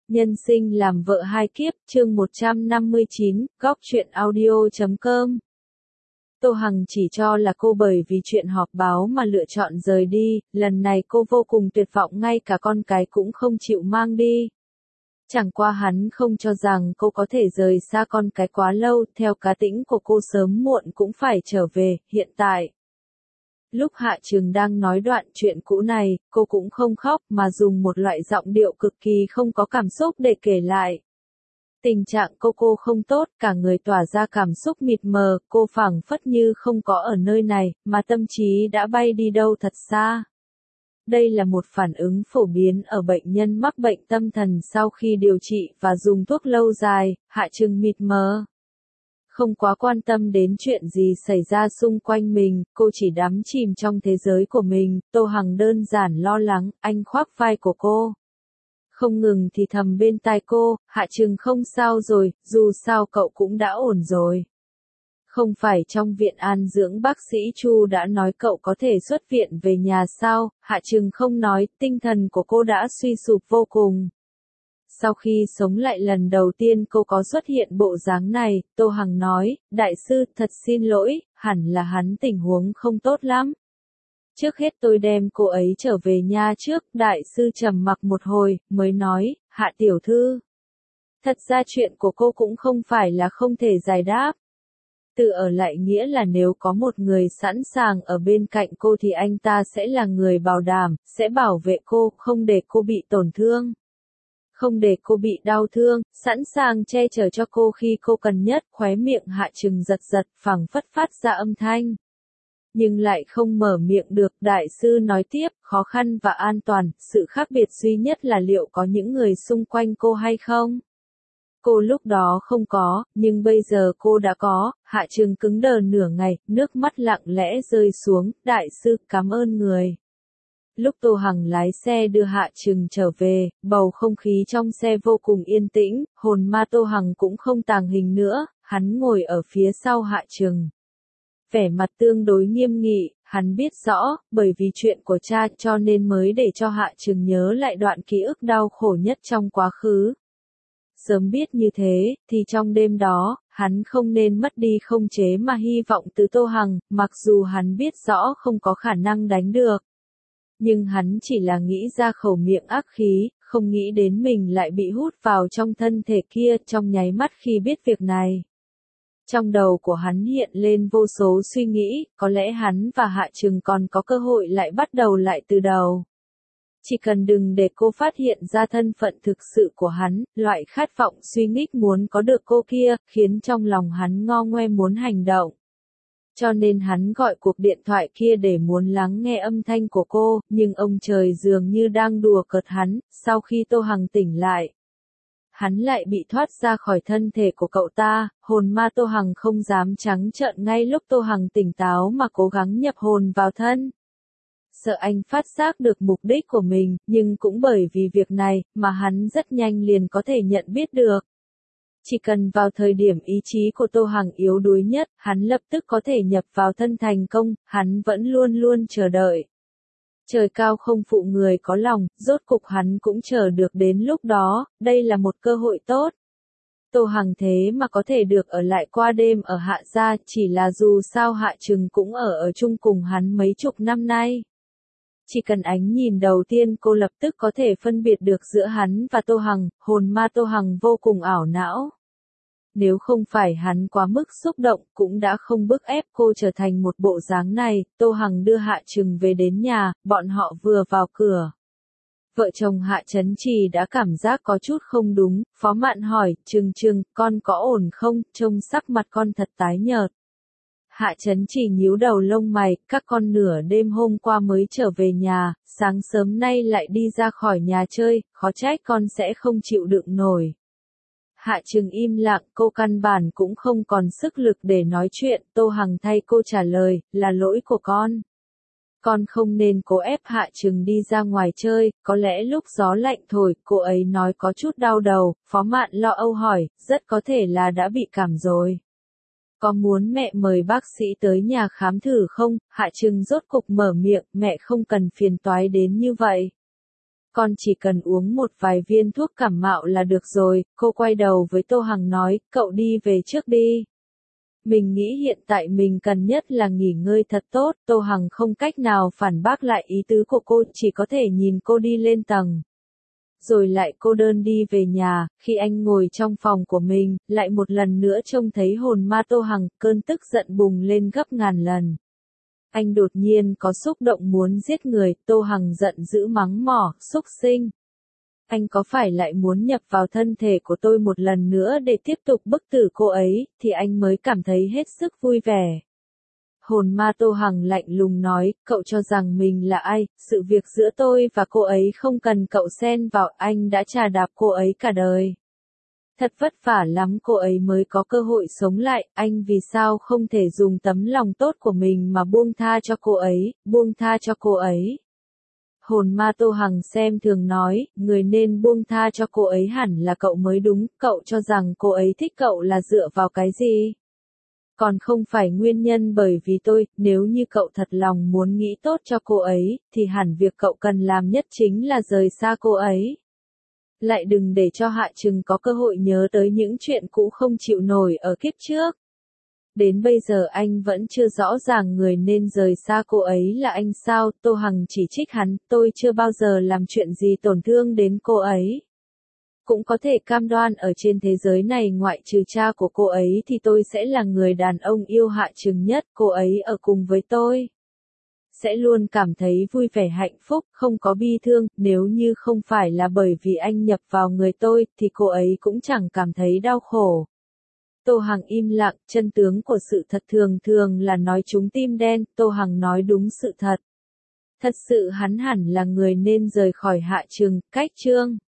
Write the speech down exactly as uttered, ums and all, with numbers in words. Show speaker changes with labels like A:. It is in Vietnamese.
A: Nhân sinh làm vợ hai kiếp, chương một trăm năm mươi chín, góc truyện audio chấm com. Tô Hằng chỉ cho là cô bởi vì chuyện họp báo mà lựa chọn rời đi, lần này cô vô cùng tuyệt vọng, ngay cả con cái cũng không chịu mang đi. Chẳng qua hắn không cho rằng cô có thể rời xa con cái quá lâu, theo cá tính của cô sớm muộn cũng phải trở về, hiện tại. Lúc Hạ Trừng đang nói đoạn chuyện cũ này, cô cũng không khóc mà dùng một loại giọng điệu cực kỳ không có cảm xúc để kể lại. Tình trạng cô cô không tốt, cả người tỏa ra cảm xúc mịt mờ, cô phảng phất như không có ở nơi này, mà tâm trí đã bay đi đâu thật xa. Đây là một phản ứng phổ biến ở bệnh nhân mắc bệnh tâm thần sau khi điều trị và dùng thuốc lâu dài. Hạ Trừng mịt mờ. Không quá quan tâm đến chuyện gì xảy ra xung quanh mình, cô chỉ đắm chìm trong thế giới của mình. Tô Hằng đơn giản lo lắng, anh khoác vai của cô. Không ngừng thì thầm bên tai cô, Hạ Trừng không sao rồi, dù sao cậu cũng đã ổn rồi. Không phải trong viện an dưỡng bác sĩ Chu đã nói cậu có thể xuất viện về nhà sao? Hạ Trừng không nói, tinh thần của cô đã suy sụp vô cùng. Sau khi sống lại lần đầu tiên cô có xuất hiện bộ dáng này, Tô Hằng nói, đại sư, thật xin lỗi, hẳn là hắn tình huống không tốt lắm. Trước hết tôi đem cô ấy trở về nhà trước, đại sư trầm mặc một hồi, mới nói, Hạ tiểu thư. Thật ra chuyện của cô cũng không phải là không thể giải đáp. Từ ở lại nghĩa là nếu có một người sẵn sàng ở bên cạnh cô thì anh ta sẽ là người bảo đảm, sẽ bảo vệ cô, không để cô bị tổn thương. Không để cô bị đau thương, sẵn sàng che chở cho cô khi cô cần nhất. Khóe miệng Hạ Trừng giật giật, phảng phất phát ra âm thanh. Nhưng lại không mở miệng được. Đại sư nói tiếp, khó khăn và an toàn, sự khác biệt duy nhất là liệu có những người xung quanh cô hay không? Cô lúc đó không có, nhưng bây giờ cô đã có. Hạ Trừng cứng đờ nửa ngày, nước mắt lặng lẽ rơi xuống. Đại sư, cảm ơn người. Lúc Tô Hằng lái xe đưa Hạ Trừng trở về, bầu không khí trong xe vô cùng yên tĩnh, hồn ma Tô Hằng cũng không tàng hình nữa, hắn ngồi ở phía sau Hạ Trừng. Vẻ mặt tương đối nghiêm nghị, hắn biết rõ, bởi vì chuyện của cha cho nên mới để cho Hạ Trừng nhớ lại đoạn ký ức đau khổ nhất trong quá khứ. Sớm biết như thế, thì trong đêm đó, hắn không nên mất đi không chế mà hy vọng từ Tô Hằng, mặc dù hắn biết rõ không có khả năng đánh được. Nhưng hắn chỉ là nghĩ ra khẩu miệng ác khí, không nghĩ đến mình lại bị hút vào trong thân thể kia trong nháy mắt khi biết việc này. Trong đầu của hắn hiện lên vô số suy nghĩ, có lẽ hắn và Hạ Trừng còn có cơ hội lại bắt đầu lại từ đầu. Chỉ cần đừng để cô phát hiện ra thân phận thực sự của hắn, loại khát vọng suy nghích muốn có được cô kia, khiến trong lòng hắn ngo ngoe muốn hành động. Cho nên hắn gọi cuộc điện thoại kia để muốn lắng nghe âm thanh của cô, nhưng ông trời dường như đang đùa cợt hắn. Sau khi Tô Hằng tỉnh lại, hắn lại bị thoát ra khỏi thân thể của cậu ta. Hồn ma Tô Hằng không dám trắng trợn ngay lúc Tô Hằng tỉnh táo mà cố gắng nhập hồn vào thân. Sợ anh phát giác được mục đích của mình, nhưng cũng bởi vì việc này mà hắn rất nhanh liền có thể nhận biết được. Chỉ cần vào thời điểm ý chí của Tô Hằng yếu đuối nhất, hắn lập tức có thể nhập vào thân thành công, hắn vẫn luôn luôn chờ đợi. Trời cao không phụ người có lòng, rốt cục hắn cũng chờ được đến lúc đó, đây là một cơ hội tốt. Tô Hằng thế mà có thể được ở lại qua đêm ở Hạ gia, chỉ là dù sao Hạ Trừng cũng ở ở chung cùng hắn mấy chục năm nay. Chỉ cần ánh nhìn đầu tiên cô lập tức có thể phân biệt được giữa hắn và Tô Hằng, hồn ma Tô Hằng vô cùng ảo não. Nếu không phải hắn quá mức xúc động, cũng đã không bức ép cô trở thành một bộ dáng này. Tô Hằng đưa Hạ Trừng về đến nhà, bọn họ vừa vào cửa. Vợ chồng Hạ Chấn Trì đã cảm giác có chút không đúng, Phó Mạn hỏi, Trừng Trừng, con có ổn không, trông sắc mặt con thật tái nhợt. Hạ Chấn Trì nhíu đầu lông mày, các con nửa đêm hôm qua mới trở về nhà, sáng sớm nay lại đi ra khỏi nhà chơi, khó trách con sẽ không chịu đựng nổi. Hạ Trừng im lặng, cô căn bản cũng không còn sức lực để nói chuyện. Tô Hằng thay cô trả lời, là lỗi của con. Con không nên cố ép Hạ Trừng đi ra ngoài chơi, có lẽ lúc gió lạnh thổi, cô ấy nói có chút đau đầu. Phó Mạn lo âu hỏi, rất có thể là đã bị cảm rồi. Có muốn mẹ mời bác sĩ tới nhà khám thử không? Hạ Trừng rốt cục mở miệng, mẹ không cần phiền toái đến như vậy. Con chỉ cần uống một vài viên thuốc cảm mạo là được rồi, cô quay đầu với Tô Hằng nói, cậu đi về trước đi. Mình nghĩ hiện tại mình cần nhất là nghỉ ngơi thật tốt, Tô Hằng không cách nào phản bác lại ý tứ của cô, chỉ có thể nhìn cô đi lên tầng. Rồi lại cô đơn đi về nhà, khi anh ngồi trong phòng của mình, lại một lần nữa trông thấy hồn ma Tô Hằng, cơn tức giận bùng lên gấp ngàn lần. Anh đột nhiên có xúc động muốn giết người, Tô Hằng giận dữ mắng mỏ, xúc sinh. Anh có phải lại muốn nhập vào thân thể của tôi một lần nữa để tiếp tục bức tử cô ấy, thì anh mới cảm thấy hết sức vui vẻ. Hồn ma Tô Hằng lạnh lùng nói, cậu cho rằng mình là ai, sự việc giữa tôi và cô ấy không cần cậu xen vào, anh đã trà đạp cô ấy cả đời. Thật vất vả lắm cô ấy mới có cơ hội sống lại, anh vì sao không thể dùng tấm lòng tốt của mình mà buông tha cho cô ấy, buông tha cho cô ấy. Hồn ma Tô Hằng xem thường nói, người nên buông tha cho cô ấy hẳn là cậu mới đúng, cậu cho rằng cô ấy thích cậu là dựa vào cái gì? Còn không phải nguyên nhân bởi vì tôi, nếu như cậu thật lòng muốn nghĩ tốt cho cô ấy, thì hẳn việc cậu cần làm nhất chính là rời xa cô ấy. Lại đừng để cho Hạ Trừng có cơ hội nhớ tới những chuyện cũ không chịu nổi ở kiếp trước. Đến bây giờ anh vẫn chưa rõ ràng người nên rời xa cô ấy là anh sao, Tô Hằng chỉ trích hắn, tôi chưa bao giờ làm chuyện gì tổn thương đến cô ấy. Cũng có thể cam đoan ở trên thế giới này ngoại trừ cha của cô ấy thì tôi sẽ là người đàn ông yêu Hạ Trừng nhất, cô ấy ở cùng với tôi sẽ luôn cảm thấy vui vẻ hạnh phúc, không có bi thương, nếu như không phải là bởi vì anh nhập vào người tôi, thì cô ấy cũng chẳng cảm thấy đau khổ. Tô Hằng im lặng, chân tướng của sự thật thường thường là nói trúng tim đen, Tô Hằng nói đúng sự thật. Thật sự hắn hẳn là người nên rời khỏi Hạ Trừng, cách chương.